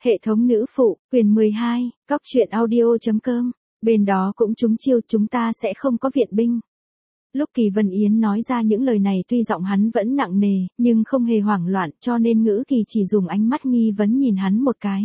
Hệ thống nữ phụ, quyền 12, Cóc truyện audio.com. Bên đó cũng trúng chiêu, chúng ta sẽ không có viện binh. Lúc Kỳ Vân Yến nói ra những lời này tuy giọng hắn vẫn nặng nề, nhưng không hề hoảng loạn, cho nên Ngữ Kỳ chỉ dùng ánh mắt nghi vấn nhìn hắn một cái.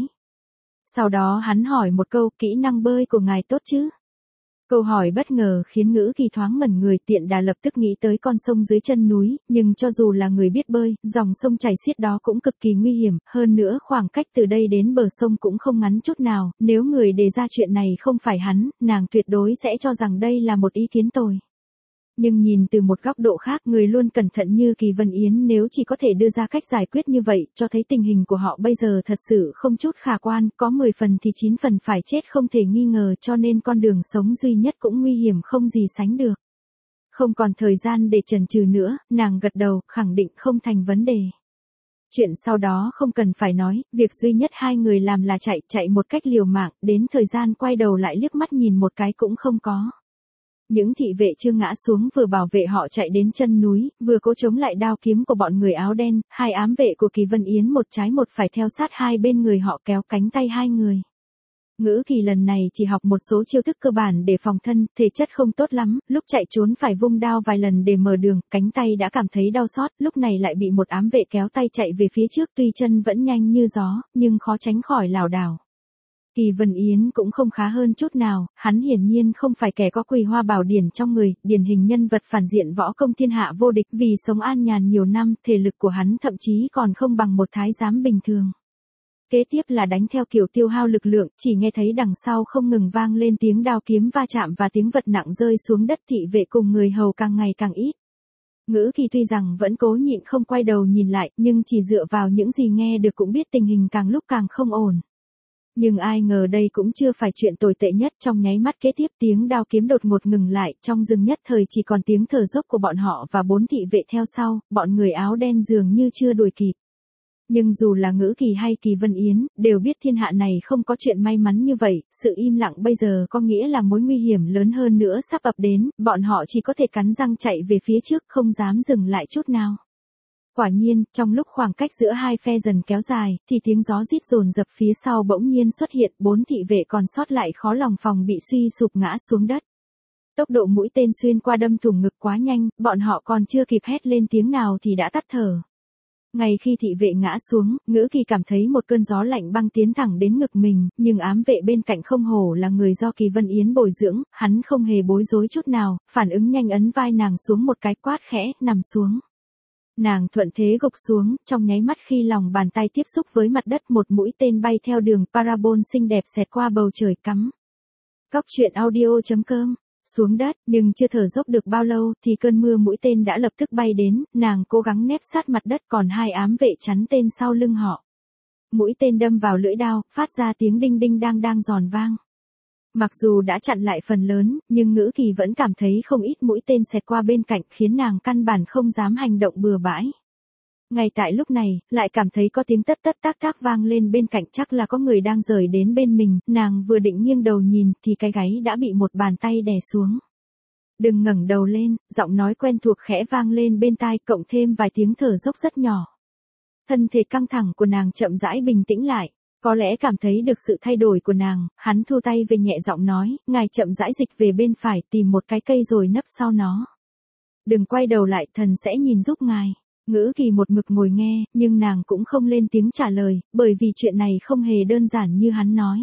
Sau đó hắn hỏi một câu, kỹ năng bơi của ngài tốt chứ? Câu hỏi bất ngờ khiến Ngữ Kỳ thoáng ngẩn người, tiện đà lập tức nghĩ tới con sông dưới chân núi, nhưng cho dù là người biết bơi, dòng sông chảy xiết đó cũng cực kỳ nguy hiểm, hơn nữa khoảng cách từ đây đến bờ sông cũng không ngắn chút nào, nếu người đề ra chuyện này không phải hắn, nàng tuyệt đối sẽ cho rằng đây là một ý kiến tồi. Nhưng nhìn từ một góc độ khác, người luôn cẩn thận như Kỳ Vân Yến nếu chỉ có thể đưa ra cách giải quyết như vậy, cho thấy tình hình của họ bây giờ thật sự không chút khả quan, có 10 phần thì 9 phần phải chết không thể nghi ngờ, cho nên con đường sống duy nhất cũng nguy hiểm không gì sánh được. Không còn thời gian để chần chừ nữa, nàng gật đầu, khẳng định không thành vấn đề. Chuyện sau đó không cần phải nói, việc duy nhất hai người làm là chạy một cách liều mạng, đến thời gian quay đầu lại liếc mắt nhìn một cái cũng không có. Những thị vệ chưa ngã xuống vừa bảo vệ họ chạy đến chân núi, vừa cố chống lại đao kiếm của bọn người áo đen, hai ám vệ của Kỳ Vân Yến một trái một phải theo sát hai bên người họ kéo cánh tay hai người. Ngữ Kỳ lần này chỉ học một số chiêu thức cơ bản để phòng thân, thể chất không tốt lắm, lúc chạy trốn phải vung đao vài lần để mở đường, cánh tay đã cảm thấy đau xót, lúc này lại bị một ám vệ kéo tay chạy về phía trước, tuy chân vẫn nhanh như gió, nhưng khó tránh khỏi lảo đảo. Kỳ Vân Yến cũng không khá hơn chút nào, hắn hiển nhiên không phải kẻ có Quỳ Hoa Bảo Điển trong người, điển hình nhân vật phản diện võ công thiên hạ vô địch, vì sống an nhàn nhiều năm, thể lực của hắn thậm chí còn không bằng một thái giám bình thường. Kế tiếp là đánh theo kiểu tiêu hao lực lượng, chỉ nghe thấy đằng sau không ngừng vang lên tiếng đao kiếm va chạm và tiếng vật nặng rơi xuống đất, thị vệ cùng người hầu càng ngày càng ít. Ngữ Kỳ tuy rằng vẫn cố nhịn không quay đầu nhìn lại, nhưng chỉ dựa vào những gì nghe được cũng biết tình hình càng lúc càng không ổn. Nhưng ai ngờ đây cũng chưa phải chuyện tồi tệ nhất, trong nháy mắt kế tiếp tiếng đao kiếm đột ngột ngừng lại, trong rừng nhất thời chỉ còn tiếng thở dốc của bọn họ và 4 thị vệ theo sau, bọn người áo đen dường như chưa đuổi kịp. Nhưng dù là Ngữ Kỳ hay Kỳ Vân Yến, đều biết thiên hạ này không có chuyện may mắn như vậy, sự im lặng bây giờ có nghĩa là mối nguy hiểm lớn hơn nữa sắp ập đến, bọn họ chỉ có thể cắn răng chạy về phía trước, không dám dừng lại chút nào. Quả nhiên, trong lúc khoảng cách giữa hai phe dần kéo dài, thì tiếng gió rít dồn dập phía sau bỗng nhiên xuất hiện, 4 thị vệ còn sót lại khó lòng phòng bị suy sụp ngã xuống đất. Tốc độ mũi tên xuyên qua đâm thủng ngực quá nhanh, bọn họ còn chưa kịp hét lên tiếng nào thì đã tắt thở. Ngay khi thị vệ ngã xuống, Ngữ Kỳ cảm thấy một cơn gió lạnh băng tiến thẳng đến ngực mình, nhưng ám vệ bên cạnh không hổ là người do Kỳ Vân Yến bồi dưỡng, hắn không hề bối rối chút nào, phản ứng nhanh ấn vai nàng xuống một cái, quát khẽ, nằm xuống. Nàng thuận thế gục xuống, trong nháy mắt khi lòng bàn tay tiếp xúc với mặt đất, một mũi tên bay theo đường parabol xinh đẹp xẹt qua bầu trời cắm. Cóc truyện audio.com. Xuống đất, nhưng chưa thở dốc được bao lâu thì cơn mưa mũi tên đã lập tức bay đến, nàng cố gắng nép sát mặt đất, còn hai ám vệ chắn tên sau lưng họ. Mũi tên đâm vào lưỡi đao, phát ra tiếng đinh đinh đang giòn vang. Mặc dù đã chặn lại phần lớn, nhưng Ngữ Kỳ vẫn cảm thấy không ít mũi tên xẹt qua bên cạnh, khiến nàng căn bản không dám hành động bừa bãi. Ngay tại lúc này, lại cảm thấy có tiếng tất tất tác tác vang lên bên cạnh, chắc là có người đang rời đến bên mình, nàng vừa định nghiêng đầu nhìn thì cái gáy đã bị một bàn tay đè xuống. Đừng ngẩng đầu lên, giọng nói quen thuộc khẽ vang lên bên tai, cộng thêm vài tiếng thở dốc rất nhỏ. Thân thể căng thẳng của nàng chậm rãi bình tĩnh lại. Có lẽ cảm thấy được sự thay đổi của nàng, hắn thu tay về nhẹ giọng nói, ngài chậm rãi dịch về bên phải, tìm một cái cây rồi nấp sau nó. Đừng quay đầu lại, thần sẽ nhìn giúp ngài. Ngữ Kỳ một mực ngồi nghe, nhưng nàng cũng không lên tiếng trả lời, bởi vì chuyện này không hề đơn giản như hắn nói.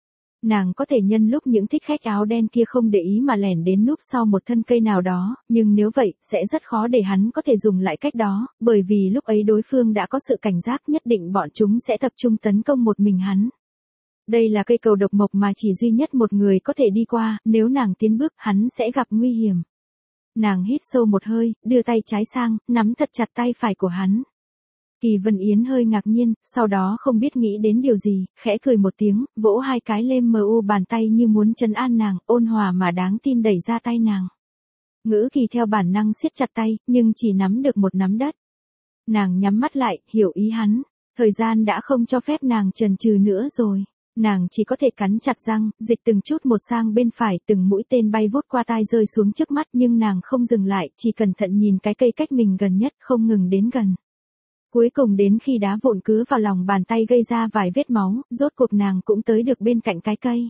Nàng có thể nhân lúc những thích khách áo đen kia không để ý mà lẻn đến núp sau một thân cây nào đó, nhưng nếu vậy, sẽ rất khó để hắn có thể dùng lại cách đó, bởi vì lúc ấy đối phương đã có sự cảnh giác, nhất định bọn chúng sẽ tập trung tấn công một mình hắn. Đây là cây cầu độc mộc mà chỉ duy nhất một người có thể đi qua, nếu nàng tiến bước, hắn sẽ gặp nguy hiểm. Nàng hít sâu một hơi, đưa tay trái sang, nắm thật chặt tay phải của hắn. Kỳ Vân Yến hơi ngạc nhiên, sau đó không biết nghĩ đến điều gì, khẽ cười một tiếng, vỗ hai cái lên mu bàn tay như muốn trấn an nàng, ôn hòa mà đáng tin đẩy ra tay nàng. Ngữ Kỳ theo bản năng siết chặt tay, nhưng chỉ nắm được một nắm đất. Nàng nhắm mắt lại, hiểu ý hắn, thời gian đã không cho phép nàng chần chừ nữa rồi. Nàng chỉ có thể cắn chặt răng, dịch từng chút một sang bên phải, từng mũi tên bay vút qua tai rơi xuống trước mắt, nhưng nàng không dừng lại, chỉ cẩn thận nhìn cái cây cách mình gần nhất, không ngừng đến gần. Cuối cùng đến khi đá vụn cứ vào lòng bàn tay gây ra vài vết máu, rốt cuộc nàng cũng tới được bên cạnh cái cây.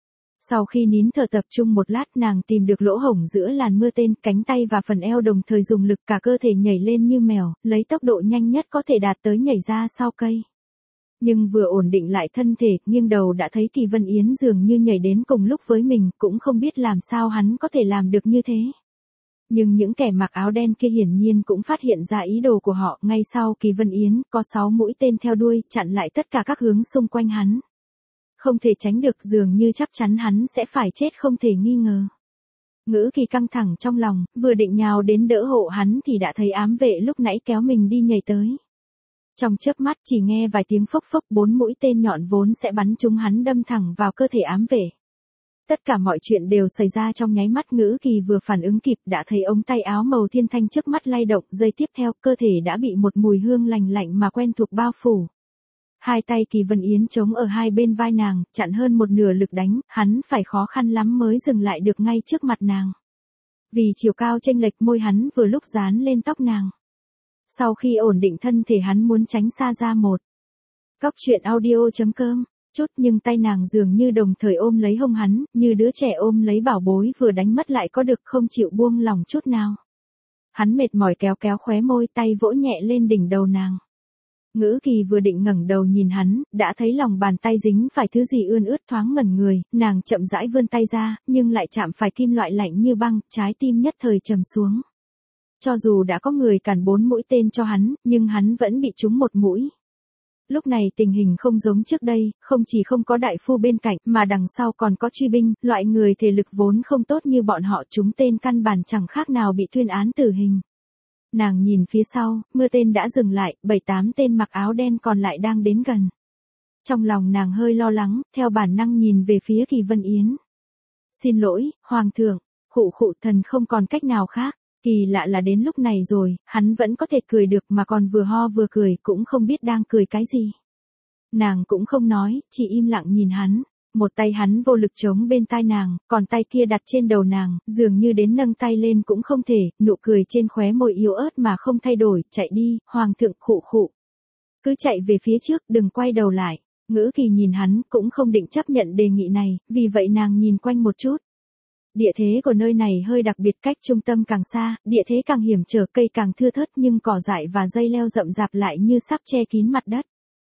Sau khi nín thở tập trung một lát, nàng tìm được lỗ hổng giữa làn mưa tên, cánh tay và phần eo đồng thời dùng lực, cả cơ thể nhảy lên như mèo, lấy tốc độ nhanh nhất có thể đạt tới nhảy ra sau cây. Nhưng vừa ổn định lại thân thể, nghiêng đầu đã thấy Kỳ Vân Yến dường như nhảy đến cùng lúc với mình, cũng không biết làm sao hắn có thể làm được như thế. Nhưng những kẻ mặc áo đen kia hiển nhiên cũng phát hiện ra ý đồ của họ, ngay sau Kỳ Vân Yến, có 6 mũi tên theo đuôi, chặn lại tất cả các hướng xung quanh hắn. Không thể tránh được, dường như chắc chắn hắn sẽ phải chết không thể nghi ngờ. Ngữ Kỳ căng thẳng trong lòng, vừa định nhào đến đỡ hộ hắn thì đã thấy ám vệ lúc nãy kéo mình đi nhảy tới. Trong chớp mắt chỉ nghe vài tiếng phốc phốc, 4 mũi tên nhọn vốn sẽ bắn trúng hắn đâm thẳng vào cơ thể ám vệ. Tất cả mọi chuyện đều xảy ra trong nháy mắt, Ngữ Kỳ vừa phản ứng kịp đã thấy ống tay áo màu thiên thanh trước mắt lay động, giây tiếp theo cơ thể đã bị một mùi hương lành lạnh mà quen thuộc bao phủ. Hai tay Kỳ Vân Yến chống ở hai bên vai nàng, chặn hơn một nửa lực đánh, hắn phải khó khăn lắm mới dừng lại được ngay trước mặt nàng. Vì chiều cao chênh lệch, môi hắn vừa lúc dán lên tóc nàng. Sau khi ổn định thân thể hắn muốn tránh xa ra một. Góc truyện audio.com chút, nhưng tay nàng dường như đồng thời ôm lấy hông hắn, như đứa trẻ ôm lấy bảo bối vừa đánh mất lại có được, không chịu buông lòng chút nào. Hắn mệt mỏi kéo kéo khóe môi, tay vỗ nhẹ lên đỉnh đầu nàng. Ngữ Kỳ vừa định ngẩng đầu nhìn hắn, đã thấy lòng bàn tay dính phải thứ gì ươn ướt, thoáng ngẩn người, nàng chậm rãi vươn tay ra, nhưng lại chạm phải kim loại lạnh như băng, trái tim nhất thời trầm xuống. Cho dù đã có người cản 4 mũi tên cho hắn, nhưng hắn vẫn bị trúng một mũi. Lúc này tình hình không giống trước đây, không chỉ không có đại phu bên cạnh, mà đằng sau còn có truy binh, loại người thể lực vốn không tốt như bọn họ, trúng tên căn bản chẳng khác nào bị tuyên án tử hình. Nàng nhìn phía sau, mưa tên đã dừng lại, 7-8 tên mặc áo đen còn lại đang đến gần. Trong lòng nàng hơi lo lắng, theo bản năng nhìn về phía Kỳ Vân Yến. Xin lỗi, Hoàng thượng, khụ thần không còn cách nào khác. Kỳ lạ là đến lúc này rồi, hắn vẫn có thể cười được mà còn vừa ho vừa cười, cũng không biết đang cười cái gì. Nàng cũng không nói, chỉ im lặng nhìn hắn. Một tay hắn vô lực chống bên tai nàng, còn tay kia đặt trên đầu nàng, dường như đến nâng tay lên cũng không thể, nụ cười trên khóe môi yếu ớt mà không thay đổi, chạy đi, Hoàng thượng, khụ. Cứ chạy về phía trước, đừng quay đầu lại. Ngữ Kỳ nhìn hắn, cũng không định chấp nhận đề nghị này, vì vậy nàng nhìn quanh một chút. Địa thế của nơi này hơi đặc biệt, cách trung tâm càng xa, địa thế càng hiểm trở, cây càng thưa thớt, nhưng cỏ dại và dây leo rậm rạp lại như sắp che kín mặt đất.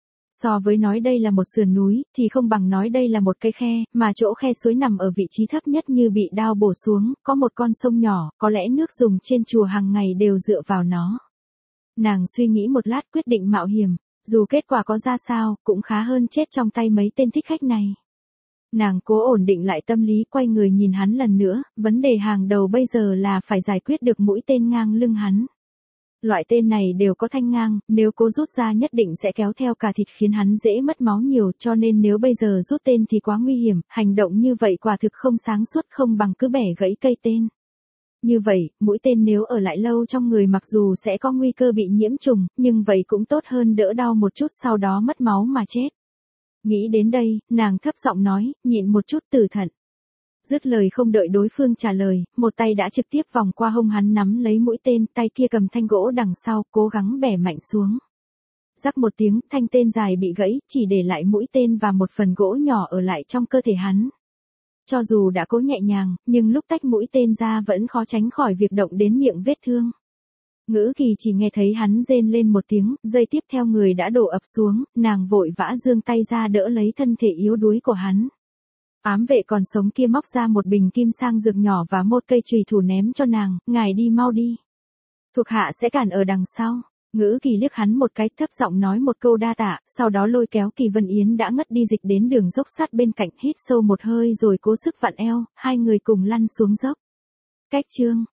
So với nói đây là một sườn núi, thì không bằng nói đây là một cái khe, mà chỗ khe suối nằm ở vị trí thấp nhất như bị đao bổ xuống, có một con sông nhỏ, có lẽ nước dùng trên chùa hàng ngày đều dựa vào nó. Nàng suy nghĩ một lát quyết định mạo hiểm, dù kết quả có ra sao, cũng khá hơn chết trong tay mấy tên thích khách này. Nàng cố ổn định lại tâm lý, quay người nhìn hắn lần nữa, vấn đề hàng đầu bây giờ là phải giải quyết được mũi tên ngang lưng hắn. Loại tên này đều có thanh ngang, nếu cố rút ra nhất định sẽ kéo theo cả thịt khiến hắn dễ mất máu nhiều, cho nên nếu bây giờ rút tên thì quá nguy hiểm, hành động như vậy quả thực không sáng suốt, không bằng cứ bẻ gãy cây tên. Như vậy, mũi tên nếu ở lại lâu trong người mặc dù sẽ có nguy cơ bị nhiễm trùng, nhưng vậy cũng tốt hơn đỡ đau một chút sau đó mất máu mà chết. Nghĩ đến đây, nàng thấp giọng nói, nhịn một chút, tử thận. Dứt lời không đợi đối phương trả lời, một tay đã trực tiếp vòng qua hông hắn nắm lấy mũi tên, tay kia cầm thanh gỗ đằng sau, cố gắng bẻ mạnh xuống. Rắc một tiếng, thanh tên dài bị gãy, chỉ để lại mũi tên và một phần gỗ nhỏ ở lại trong cơ thể hắn. Cho dù đã cố nhẹ nhàng, nhưng lúc tách mũi tên ra vẫn khó tránh khỏi việc động đến miệng vết thương. Ngữ Kỳ chỉ nghe thấy hắn rên lên một tiếng, giây tiếp theo người đã đổ ập xuống, nàng vội vã giương tay ra đỡ lấy thân thể yếu đuối của hắn. Ám vệ còn sống kia móc ra một bình kim sang dược nhỏ và một cây chùy thủ ném cho nàng, ngài đi mau đi. Thuộc hạ sẽ cản ở đằng sau. Ngữ Kỳ liếc hắn một cái, thấp giọng nói một câu đa tạ, sau đó lôi kéo Kỳ Vân Yến đã ngất đi dịch đến đường dốc sát bên cạnh, hít sâu một hơi rồi cố sức vặn eo, hai người cùng lăn xuống dốc. Cách chương